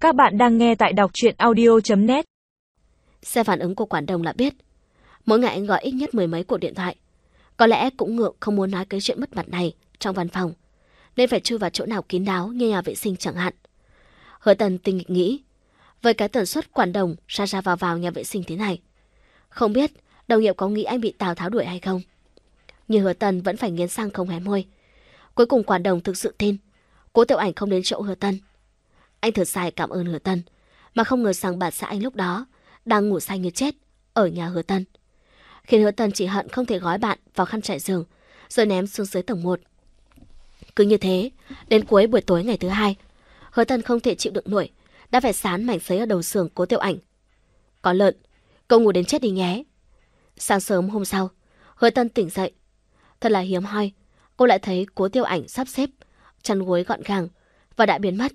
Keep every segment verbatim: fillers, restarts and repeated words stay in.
Các bạn đang nghe tại đọc truyện audio chấm net. Xem phản ứng của Quản Đồng là biết. Mỗi ngày anh gọi ít nhất mười mấy cuộc điện thoại. Có lẽ cũng ngượng không muốn nói cái chuyện mất mặt này trong văn phòng, nên phải chui vào chỗ nào kín đáo như nhà vệ sinh chẳng hạn. Hứa Tần tinh nghịch nghĩ, với cái tần suất Quản Đồng ra ra vào vào nhà vệ sinh thế này, không biết đồng nghiệp có nghĩ anh bị Tào Tháo đuổi hay không. Nhưng Hứa Tần vẫn phải nghiến răng không hé môi. Cuối cùng Quản Đồng thực sự tin Cố Tiểu Ảnh không đến chỗ Hứa Tần. Anh thở dài cảm ơn Hứa Tần, mà không ngờ rằng bà xã anh lúc đó đang ngủ say như chết ở nhà Hứa Tần, khiến Hứa Tần chỉ hận không thể gói bạn vào khăn trải giường rồi ném xuống dưới tầng một. Cứ như thế, đến cuối buổi tối ngày thứ hai, Hứa Tần không thể chịu đựng nổi, đã phải sán mảnh giấy ở đầu giường Cố Tiểu Ảnh. Có lợn, cậu ngủ đến chết đi nhé. Sáng sớm hôm sau, Hứa Tần tỉnh dậy. Thật là hiếm hoi, cô lại thấy Cố Tiểu Ảnh sắp xếp chăn gối gọn gàng và đã biến mất.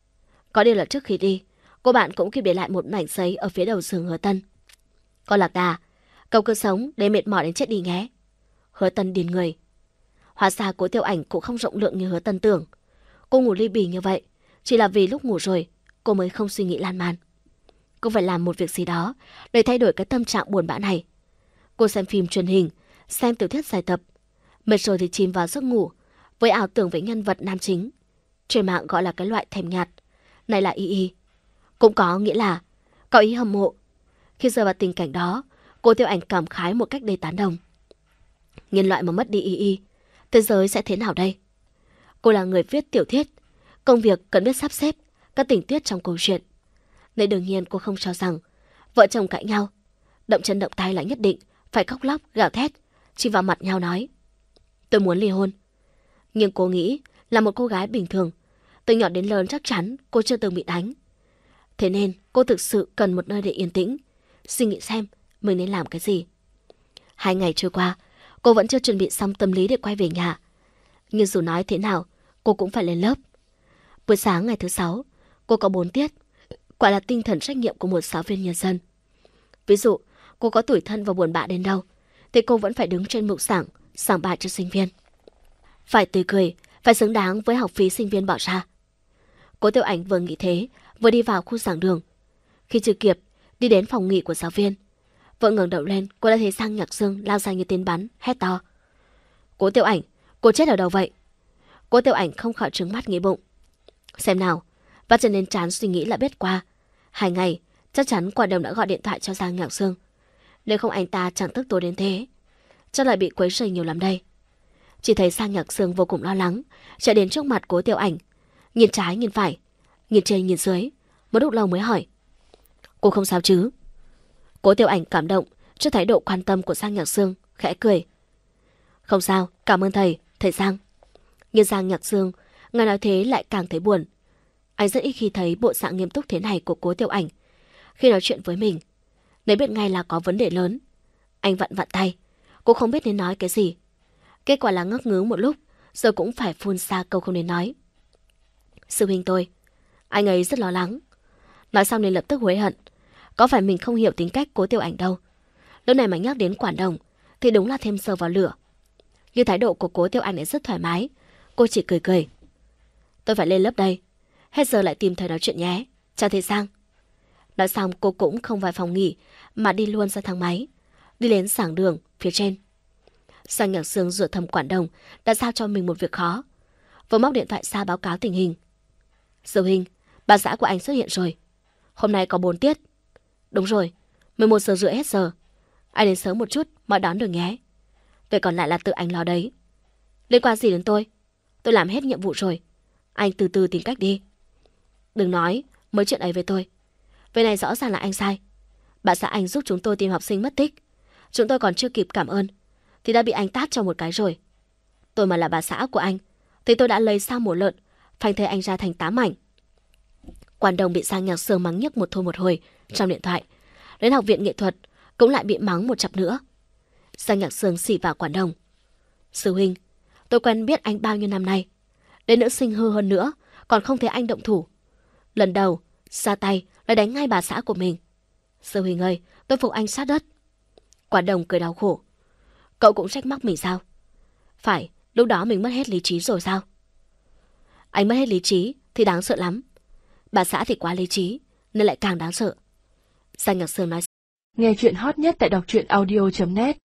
Có điều là trước khi đi, cô bạn cũng kịp để lại một mảnh giấy ở phía đầu giường Hứa Tần. Con lạc đà, cậu cứ sống để mệt mỏi đến chết đi nhé. Hứa Tần điên người. Hóa ra Cố Tiểu Ảnh cũng không rộng lượng như Hứa Tần tưởng. Cô ngủ ly bì như vậy chỉ là vì lúc ngủ rồi cô mới không suy nghĩ lan man. Cô phải làm một việc gì đó để thay đổi cái tâm trạng buồn bã này. Cô xem phim truyền hình, xem tiểu thuyết dài tập, mệt rồi thì chìm vào giấc ngủ với ảo tưởng về nhân vật nam chính. Trên mạng gọi là cái loại thèm nhạt này là y y, cũng có nghĩa là có ý hâm mộ. Khi rơi vào tình cảnh đó, Cố Tiểu Ảnh cảm khái một cách đầy tán đồng. Nhân loại mà mất đi y y, thế giới sẽ thế nào đây? Cô là người viết tiểu thuyết, công việc cần biết sắp xếp các tình tiết trong câu chuyện, nên đương nhiên cô không cho rằng vợ chồng cãi nhau, động chân động tay là nhất định phải khóc lóc gào thét chỉ vào mặt nhau nói tôi muốn ly hôn. Nhưng cô nghĩ là một cô gái bình thường, từ nhỏ đến lớn chắc chắn cô chưa từng bị đánh. Thế nên cô thực sự cần một nơi để yên tĩnh, suy nghĩ xem mình nên làm cái gì. Hai ngày trôi qua, cô vẫn chưa chuẩn bị xong tâm lý để quay về nhà. Nhưng dù nói thế nào, cô cũng phải lên lớp. Buổi sáng ngày thứ sáu, cô có bốn tiết, quả là tinh thần trách nhiệm của một giáo viên nhân dân. Ví dụ, cô có tủi thân và buồn bã đến đâu, thì cô vẫn phải đứng trên bục giảng, giảng bài cho sinh viên. Phải tươi cười, phải xứng đáng với học phí sinh viên bỏ ra. Cố Tiểu Ảnh vừa nghĩ thế, vừa đi vào khu giảng đường. Khi chưa kịp đi đến phòng nghỉ của giáo viên, vợ ngẩng đầu lên, cô đã thấy Sang Nhạc Dương lao ra như tên bắn, hét to: Cố Tiểu Ảnh, cô chết ở đâu vậy? Cố Tiểu Ảnh không khỏi trừng mắt nghĩ bụng. Xem nào, vắt chân lên trán suy nghĩ là biết qua. Hai ngày, chắc chắn Quản Đồng đã gọi điện thoại cho Sang Nhạc Dương. Nếu không anh ta chẳng tức tối đến thế, chắc lại bị quấy rầy nhiều lắm đây. Chỉ thấy Sang Nhạc Dương vô cùng lo lắng, chạy đến trước mặt Cố Tiểu Ảnh, nhìn trái nhìn phải, nhìn trên nhìn dưới, một lúc lâu mới hỏi: Cô không sao chứ? Cố Tiểu Ảnh cảm động trước thái độ quan tâm của Sang Nhạc Dương, khẽ cười: Không sao, cảm ơn thầy, thầy Sang. Nhưng Sang Nhạc Dương nghe nói thế lại càng thấy buồn. Anh rất ít khi thấy bộ dạng nghiêm túc thế này của Cố Tiểu Ảnh. Khi nói chuyện với mình, nếu biết ngay là có vấn đề lớn, anh vặn vặn tay, cũng không biết nên nói cái gì. Kết quả là ngốc ngứ một lúc, rồi cũng phải phun ra câu không nên nói. Sư huynh tôi, anh ấy rất lo lắng. Nói xong nên lập tức hối hận. Có phải mình không hiểu tính cách Cố Tiểu Ảnh đâu. Lúc này mà nhắc đến Quản Đồng thì đúng là thêm dầu vào lửa. Nhưng thái độ của Cố Tiểu Ảnh ấy rất thoải mái. Cô chỉ cười cười: Tôi phải lên lớp đây, hết giờ lại tìm thầy nói chuyện nhé. Chào thầy Sang. Nói xong cô cũng không vào phòng nghỉ mà đi luôn ra thang máy, đi đến giảng đường phía trên. Sang Nhạc Dương dựa thầm Quản Đồng đã giao cho mình một việc khó, vừa móc điện thoại ra báo cáo tình hình. Sư huynh, bà xã của anh xuất hiện rồi. Hôm nay có bốn tiết. Đúng rồi, mười một giờ rưỡi hết giờ. Anh đến sớm một chút mà đón được nhé. Về còn lại là tự anh lo đấy. Liên quan gì đến tôi? Tôi làm hết nhiệm vụ rồi. Anh từ từ tìm cách đi. Đừng nói mấy chuyện ấy với tôi. Về này rõ ràng là anh sai. Bà xã anh giúp chúng tôi tìm học sinh mất tích. Chúng tôi còn chưa kịp cảm ơn thì đã bị anh tát cho một cái rồi. Tôi mà là bà xã của anh thì tôi đã lấy sao mổ lợn, phanh thây anh ra thành tám mảnh. Quản Đồng bị Sang Nhạc Dương mắng nhức một thôi một hồi trong điện thoại. Đến học viện nghệ thuật cũng lại bị mắng một chặp nữa. Sang Nhạc Dương xỉ vào Quản Đồng: Sư huynh, tôi quen biết anh bao nhiêu năm nay, đến nữ sinh hư hơn nữa còn không thấy anh động thủ. Lần đầu ra tay lại đánh ngay bà xã của mình. Sư huynh ơi, tôi phục anh sát đất. Quản Đồng cười đau khổ: Cậu cũng trách móc mình sao? Phải, lúc đó mình mất hết lý trí rồi sao? Anh mất hết lý trí thì đáng sợ lắm. Bà xã thì quá lý trí, nên lại càng đáng sợ. Giang Nhạc Sương nói. Nghe chuyện hot nhất tại đọc truyện audio chấm net